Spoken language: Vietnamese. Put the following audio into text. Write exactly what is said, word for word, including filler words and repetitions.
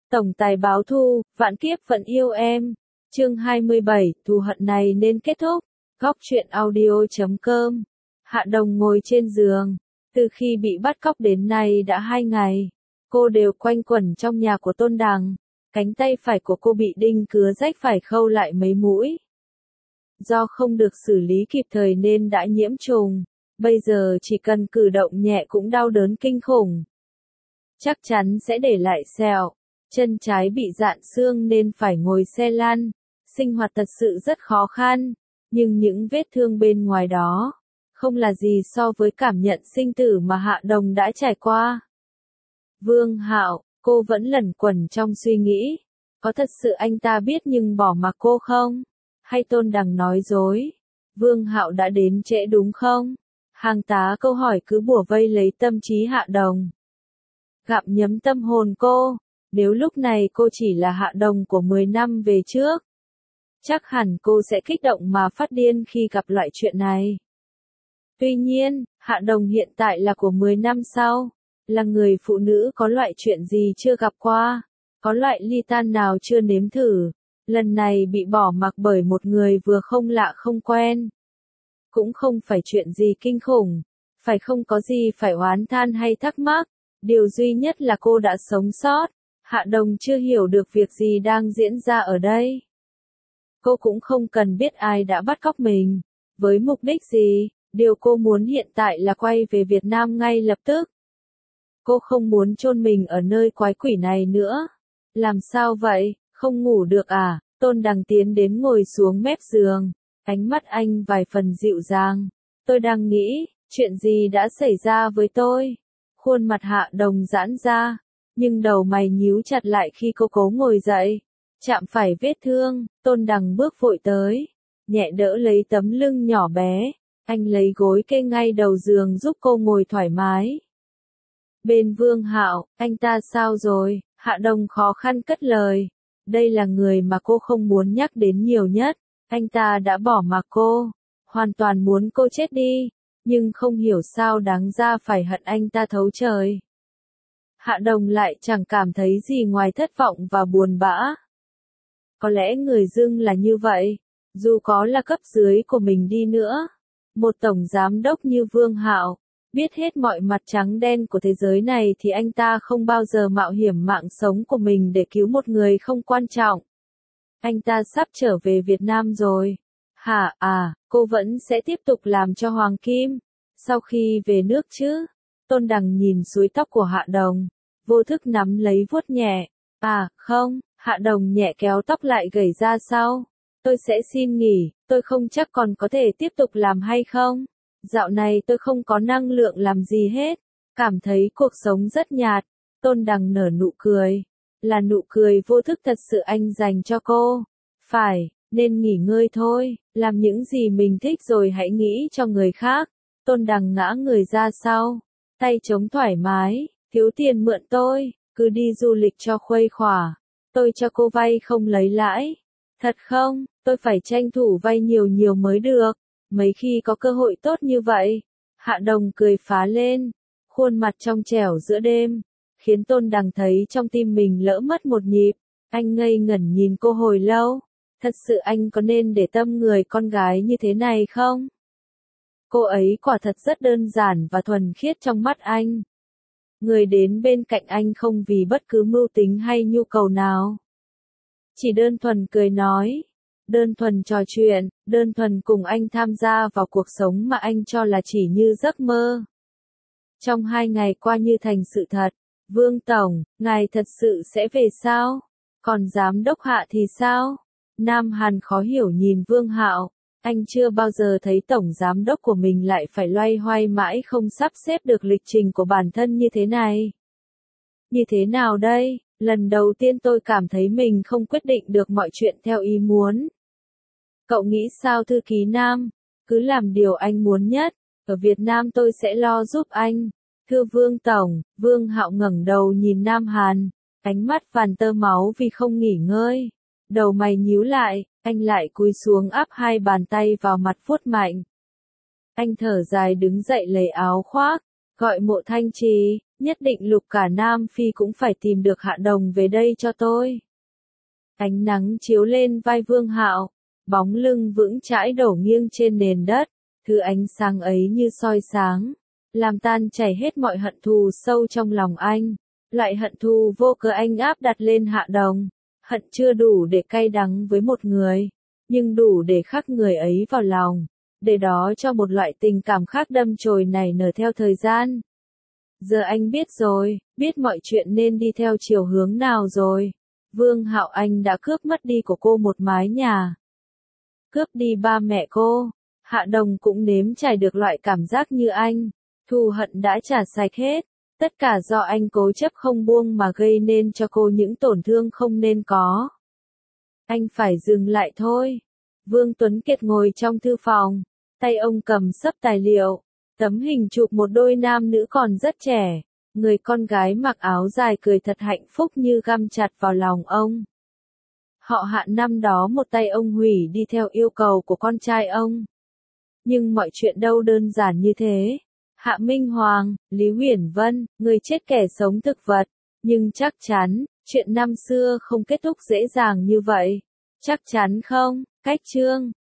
Tổng tài báo thù, vạn kiếp vẫn yêu em. Chương hai mươi bảy, thù hận này nên kết thúc. Góc truyện audio chấm com. Hạ Đồng ngồi trên giường. Từ khi bị bắt cóc đến nay đã hai ngày. Cô đều quanh quẩn trong nhà của Tôn Đằng. Cánh tay phải của cô bị đinh cứa rách phải khâu lại mấy mũi. Do không được xử lý kịp thời nên đã nhiễm trùng. Bây giờ chỉ cần cử động nhẹ cũng đau đớn kinh khủng. Chắc chắn sẽ để lại sẹo. Chân trái bị rạn xương nên phải ngồi xe lăn. Sinh hoạt thật sự rất khó khăn. Nhưng những vết thương bên ngoài đó không là gì so với cảm nhận sinh tử mà Hạ Đồng đã trải qua. Vương Hạo, cô vẫn lẩn quẩn trong suy nghĩ. Có thật sự anh ta biết nhưng bỏ mặc cô không? Hay Tôn Đằng nói dối? Vương Hạo đã đến trễ đúng không? Hàng tá câu hỏi cứ bủa vây lấy tâm trí Hạ Đồng. Gặm nhấm tâm hồn cô. Nếu lúc này cô chỉ là Hạ Đồng của mười năm về trước, chắc hẳn cô sẽ kích động mà phát điên khi gặp loại chuyện này. Tuy nhiên, Hạ Đồng hiện tại là của mười năm sau, là người phụ nữ có loại chuyện gì chưa gặp qua, có loại ly tan nào chưa nếm thử, lần này bị bỏ mặc bởi một người vừa không lạ không quen. Cũng không phải chuyện gì kinh khủng, phải không có gì phải oán than hay thắc mắc, điều duy nhất là cô đã sống sót. Hạ Đồng chưa hiểu được việc gì đang diễn ra ở đây. Cô cũng không cần biết ai đã bắt cóc mình, với mục đích gì, điều cô muốn hiện tại là quay về Việt Nam ngay lập tức. Cô không muốn chôn mình ở nơi quái quỷ này nữa. Làm sao vậy, không ngủ được à? Tôn Đằng tiến đến ngồi xuống mép giường, ánh mắt anh vài phần dịu dàng. Tôi đang nghĩ, chuyện gì đã xảy ra với tôi? Khuôn mặt Hạ Đồng giãn ra. Nhưng đầu mày nhíu chặt lại khi cô cố ngồi dậy. Chạm phải vết thương, Tôn Đằng bước vội tới. Nhẹ đỡ lấy tấm lưng nhỏ bé. Anh lấy gối kê ngay đầu giường giúp cô ngồi thoải mái. Bên Vương Hạo, anh ta sao rồi? Hạ Đồng khó khăn cất lời. Đây là người mà cô không muốn nhắc đến nhiều nhất. Anh ta đã bỏ mặc cô. Hoàn toàn muốn cô chết đi. Nhưng không hiểu sao đáng ra phải hận anh ta thấu trời. Hạ Đồng lại chẳng cảm thấy gì ngoài thất vọng và buồn bã. Có lẽ người dưng là như vậy, dù có là cấp dưới của mình đi nữa. Một tổng giám đốc như Vương Hạo, biết hết mọi mặt trắng đen của thế giới này thì anh ta không bao giờ mạo hiểm mạng sống của mình để cứu một người không quan trọng. Anh ta sắp trở về Việt Nam rồi. Hả à, cô vẫn sẽ tiếp tục làm cho Hoàng Kim, sau khi về nước chứ? Tôn Đằng nhìn suối tóc của Hạ Đồng, vô thức nắm lấy vuốt nhẹ. À, không, Hạ Đồng nhẹ kéo tóc lại gẩy ra sau. Tôi sẽ xin nghỉ, tôi không chắc còn có thể tiếp tục làm hay không. Dạo này tôi không có năng lượng làm gì hết, cảm thấy cuộc sống rất nhạt. Tôn Đằng nở nụ cười, là nụ cười vô thức thật sự anh dành cho cô. Phải, nên nghỉ ngơi thôi, làm những gì mình thích rồi hãy nghĩ cho người khác. Tôn Đằng ngã người ra sau, tay trống thoải mái. Thiếu tiền mượn tôi, cứ đi du lịch cho khuây khỏa. Tôi cho cô vay không lấy lãi. Thật không, tôi phải tranh thủ vay nhiều nhiều mới được. Mấy khi có cơ hội tốt như vậy. Hạ Đồng cười phá lên, khuôn mặt trong trẻo giữa đêm, khiến Tôn Đằng thấy trong tim mình lỡ mất một nhịp. Anh ngây ngẩn nhìn cô hồi lâu. Thật sự anh có nên để tâm người con gái như thế này không? Cô ấy quả thật rất đơn giản và thuần khiết trong mắt anh. Người đến bên cạnh anh không vì bất cứ mưu tính hay nhu cầu nào. Chỉ đơn thuần cười nói, đơn thuần trò chuyện, đơn thuần cùng anh tham gia vào cuộc sống mà anh cho là chỉ như giấc mơ. Trong hai ngày qua như thành sự thật. Vương Tổng, ngài thật sự sẽ về sao? Còn giám đốc Hạ thì sao? Nam Hàn khó hiểu nhìn Vương Hạo. Anh chưa bao giờ thấy tổng giám đốc của mình lại phải loay hoay mãi không sắp xếp được lịch trình của bản thân như thế này. Như thế nào đây? Lần đầu tiên tôi cảm thấy mình không quyết định được mọi chuyện theo ý muốn. Cậu nghĩ sao thư ký Nam? Cứ làm điều anh muốn nhất. Ở Việt Nam tôi sẽ lo giúp anh. Thưa Vương Tổng, Vương Hạo ngẩng đầu nhìn Nam Hàn. Ánh mắt phàn tơ máu vì không nghỉ ngơi. Đầu mày nhíu lại, anh lại cúi xuống áp hai bàn tay vào mặt vuốt mạnh. Anh thở dài đứng dậy lấy áo khoác, gọi Mộ Thanh Trì, Nhất định Lục cả Nam Phi cũng phải tìm được Hạ Đồng về đây cho tôi. Ánh nắng chiếu lên vai Vương Hạo, bóng lưng vững chãi đổ nghiêng trên nền đất, thứ ánh sáng ấy như soi sáng, làm tan chảy hết mọi hận thù sâu trong lòng anh. Loại hận thù vô cớ anh áp đặt lên Hạ Đồng, hận chưa đủ để cay đắng với một người, nhưng đủ để khắc người ấy vào lòng, để đó cho một loại tình cảm khác đâm chồi nảy nở theo thời gian. Giờ anh biết rồi, biết mọi chuyện nên đi theo chiều hướng nào rồi. Vương Hạo Anh đã cướp mất đi của cô một mái nhà, cướp đi ba mẹ cô. Hạ Đồng cũng nếm trải được loại cảm giác như anh, thù hận đã trả sạch hết, tất cả do anh cố chấp không buông mà gây nên cho cô những tổn thương không nên có. Anh phải dừng lại thôi. Vương Tuấn Kiệt ngồi trong thư phòng, tay ông cầm xấp tài liệu, tấm hình chụp một đôi nam nữ còn rất trẻ, người con gái mặc áo dài cười thật hạnh phúc như găm chặt vào lòng ông. Họ Hạ năm đó một tay ông hủy đi theo yêu cầu của con trai ông. Nhưng mọi chuyện đâu đơn giản như thế. Hạ Minh Hoàng, Lý Huyền Vân, người chết kẻ sống thực vật. Nhưng chắc chắn, chuyện năm xưa không kết thúc dễ dàng như vậy. Chắc chắn không? Cách chương